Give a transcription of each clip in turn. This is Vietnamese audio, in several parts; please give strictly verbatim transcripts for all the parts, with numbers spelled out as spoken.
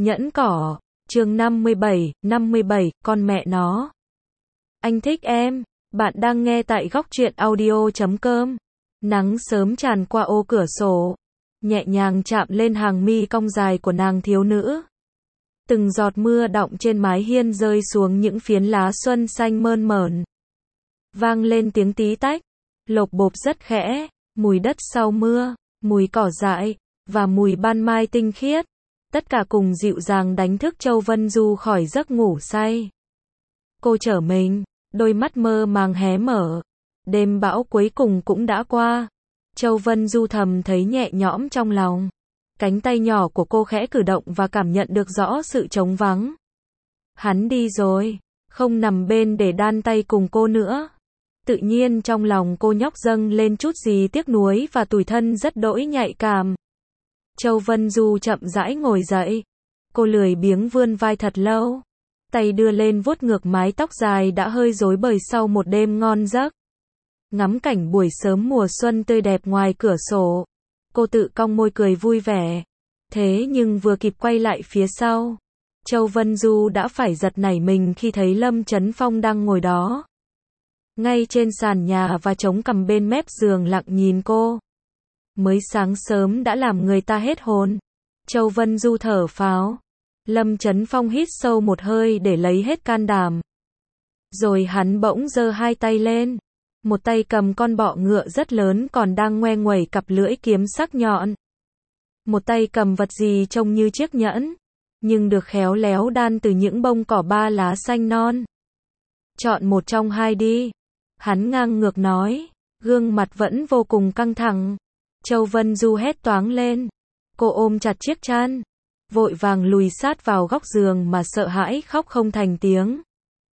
Nhẫn cỏ, chương năm mươi bảy, năm mươi bảy, con mẹ nó. Anh thích em. Bạn đang nghe tại góc truyện audio chấm com. Nắng sớm tràn qua ô cửa sổ, nhẹ nhàng chạm lên hàng mi cong dài của nàng thiếu nữ. Từng giọt mưa đọng trên mái hiên rơi xuống những phiến lá xuân xanh mơn mởn. Vang lên tiếng tí tách, lộp bộp rất khẽ, mùi đất sau mưa, mùi cỏ dại, và mùi ban mai tinh khiết. Tất cả cùng dịu dàng đánh thức Châu Vân Du khỏi giấc ngủ say. Cô trở mình, đôi mắt mơ màng hé mở. Đêm bão cuối cùng cũng đã qua. Châu Vân Du thầm thấy nhẹ nhõm trong lòng. Cánh tay nhỏ của cô khẽ cử động và cảm nhận được rõ sự trống vắng. Hắn đi rồi, không nằm bên để đan tay cùng cô nữa. Tự nhiên trong lòng cô nhóc dâng lên chút gì tiếc nuối và tủi thân rất đỗi nhạy cảm. Châu Vân Du chậm rãi ngồi dậy. Cô lười biếng vươn vai thật lâu. Tay đưa lên vuốt ngược mái tóc dài đã hơi rối bời sau một đêm ngon giấc. Ngắm cảnh buổi sớm mùa xuân tươi đẹp ngoài cửa sổ. Cô tự cong môi cười vui vẻ. Thế nhưng vừa kịp quay lại phía sau, Châu Vân Du đã phải giật nảy mình khi thấy Lâm Chấn Phong đang ngồi đó. Ngay trên sàn nhà và chống cằm bên mép giường lặng nhìn cô. Mới sáng sớm đã làm người ta hết hồn. Châu Vân Du thở phào. Lâm Chấn Phong hít sâu một hơi để lấy hết can đảm. Rồi hắn bỗng giơ hai tay lên. Một tay cầm con bọ ngựa rất lớn còn đang ngoe nguẩy cặp lưỡi kiếm sắc nhọn. Một tay cầm vật gì trông như chiếc nhẫn, nhưng được khéo léo đan từ những bông cỏ ba lá xanh non. Chọn một trong hai đi. Hắn ngang ngược nói, gương mặt vẫn vô cùng căng thẳng. Châu Vân Du hét toáng lên. Cô ôm chặt chiếc chăn, vội vàng lùi sát vào góc giường mà sợ hãi khóc không thành tiếng.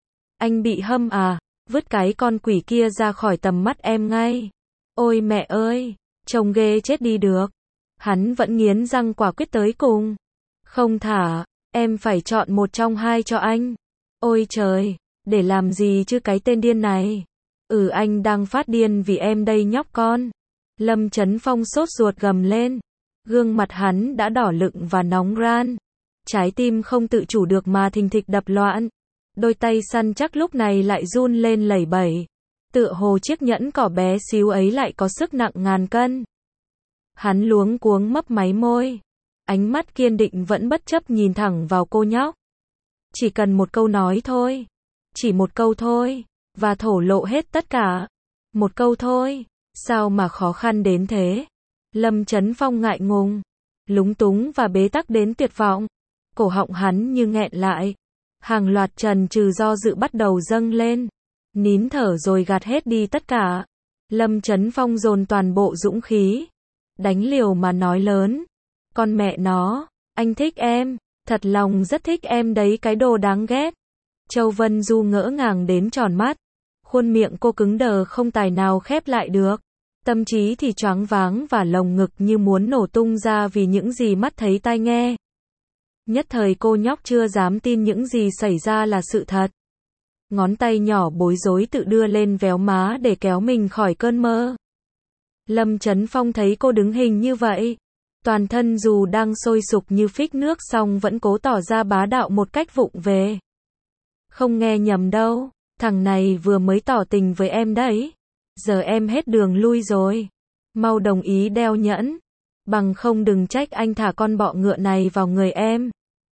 Anh bị hâm à, vứt cái con quỷ kia ra khỏi tầm mắt em ngay. Ôi mẹ ơi, trông ghê chết đi được. Hắn vẫn nghiến răng quả quyết tới cùng. Không thả, em phải chọn một trong hai cho anh. Ôi trời, để làm gì chứ cái tên điên này. Ừ, anh đang phát điên vì em đây nhóc con. Lâm Chấn Phong sốt ruột gầm lên. Gương mặt hắn đã đỏ lựng và nóng ran. Trái tim không tự chủ được mà thình thịch đập loạn. Đôi tay săn chắc lúc này lại run lên lẩy bẩy. Tựa hồ chiếc nhẫn cỏ bé xíu ấy lại có sức nặng ngàn cân. Hắn luống cuống mấp máy môi. Ánh mắt kiên định vẫn bất chấp nhìn thẳng vào cô nhóc. Chỉ cần một câu nói thôi. Chỉ một câu thôi. Và thổ lộ hết tất cả. Một câu thôi. Sao mà khó khăn đến thế? Lâm Chấn Phong ngại ngùng, lúng túng và bế tắc đến tuyệt vọng. Cổ họng hắn như nghẹn lại. Hàng loạt trần trừ do dự bắt đầu dâng lên. Nín thở rồi gạt hết đi tất cả. Lâm Chấn Phong dồn toàn bộ dũng khí. Đánh liều mà nói lớn. Con mẹ nó, anh thích em. Thật lòng rất thích em đấy cái đồ đáng ghét. Châu Vân Du ngỡ ngàng đến tròn mắt. Khuôn miệng cô cứng đờ không tài nào khép lại được. Tâm trí thì choáng váng và lồng ngực như muốn nổ tung ra vì những gì mắt thấy tai nghe. Nhất thời cô nhóc chưa dám tin những gì xảy ra là sự thật. Ngón tay nhỏ bối rối tự đưa lên véo má để kéo mình khỏi cơn mơ. Lâm Chấn Phong thấy cô đứng hình như vậy. Toàn thân dù đang sôi sục như phích nước song vẫn cố tỏ ra bá đạo một cách vụng về. Không nghe nhầm đâu, thằng này vừa mới tỏ tình với em đấy. Giờ em hết đường lui rồi. Mau đồng ý đeo nhẫn. Bằng không đừng trách anh thả con bọ ngựa này vào người em.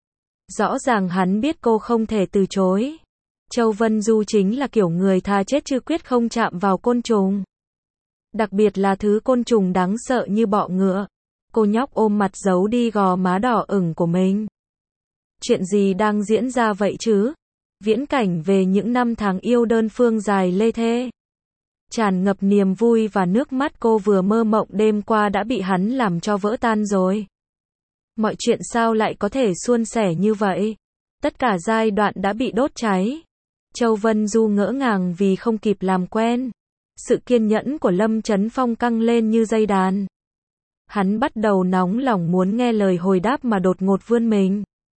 Rõ ràng hắn biết cô không thể từ chối. Châu Vân Du chính là kiểu người tha chết chứ quyết không chạm vào côn trùng. Đặc biệt là thứ côn trùng đáng sợ như bọ ngựa. Cô nhóc ôm mặt giấu đi gò má đỏ ửng của mình. Chuyện gì đang diễn ra vậy chứ? Viễn cảnh về những năm tháng yêu đơn phương dài lê thê. Tràn ngập niềm vui và nước mắt cô vừa mơ mộng đêm qua đã bị hắn làm cho vỡ tan rồi. Mọi chuyện sao lại có thể suôn sẻ như vậy? Tất cả giai đoạn đã bị đốt cháy. Châu Vân Du ngỡ ngàng vì không kịp làm quen. Sự kiên nhẫn của Lâm Chấn Phong căng lên như dây đàn. Hắn bắt đầu nóng lòng muốn nghe lời hồi đáp mà đột ngột vươn mình.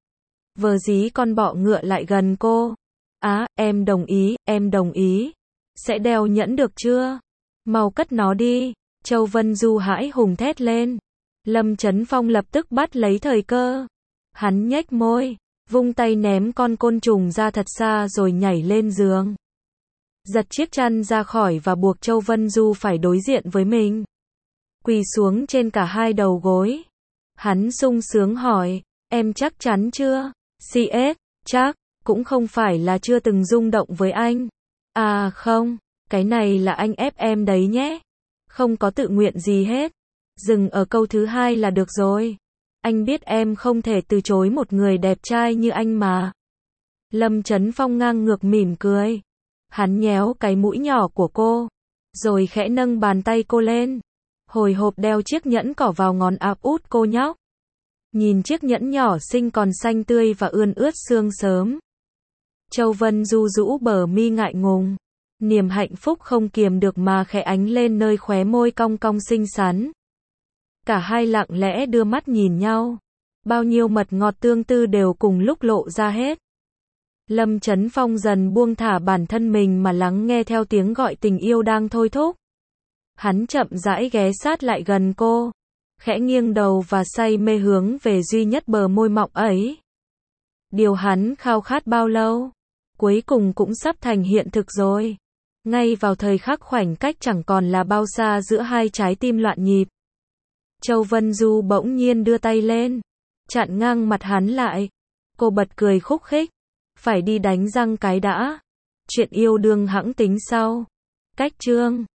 Vờ dí con bọ ngựa lại gần cô. Á, em đồng ý, em đồng ý. Sẽ đeo nhẫn được chưa? Mau cất nó đi. Châu Vân Du hãi hùng thét lên. Lâm Chấn Phong lập tức bắt lấy thời cơ. Hắn nhếch môi, vung tay ném con côn trùng ra thật xa rồi nhảy lên giường. Giật chiếc chăn ra khỏi và buộc Châu Vân Du phải đối diện với mình. Quỳ xuống trên cả hai đầu gối. Hắn sung sướng hỏi, em chắc chắn chưa? xê ét, chắc, cũng không phải là chưa từng rung động với anh. À không, cái này là anh ép em đấy nhé. Không có tự nguyện gì hết. Dừng ở câu thứ hai là được rồi. Anh biết em không thể từ chối một người đẹp trai như anh mà. Lâm Chấn Phong ngang ngược mỉm cười. Hắn nhéo cái mũi nhỏ của cô, rồi khẽ nâng bàn tay cô lên. Hồi hộp đeo chiếc nhẫn cỏ vào ngón áp út cô nhóc. Nhìn chiếc nhẫn nhỏ xinh còn xanh tươi và ươn ướt sương sớm. Châu Vân Du rũ bờ mi ngại ngùng. Niềm hạnh phúc không kiềm được mà khẽ ánh lên nơi khóe môi cong cong xinh xắn. Cả hai lặng lẽ đưa mắt nhìn nhau. Bao nhiêu mật ngọt tương tư đều cùng lúc lộ ra hết. Lâm Chấn Phong dần buông thả bản thân mình mà lắng nghe theo tiếng gọi tình yêu đang thôi thúc. Hắn chậm rãi ghé sát lại gần cô, khẽ nghiêng đầu và say mê hướng về duy nhất bờ môi mọng ấy. Điều hắn khao khát bao lâu, cuối cùng cũng sắp thành hiện thực rồi. Ngay vào thời khắc khoảnh cách chẳng còn là bao xa giữa hai trái tim loạn nhịp. Châu Vân Du bỗng nhiên đưa tay lên, chặn ngang mặt hắn lại. Cô bật cười khúc khích. Phải đi đánh răng cái đã. Chuyện yêu đương hẵng tính sau. Cách chương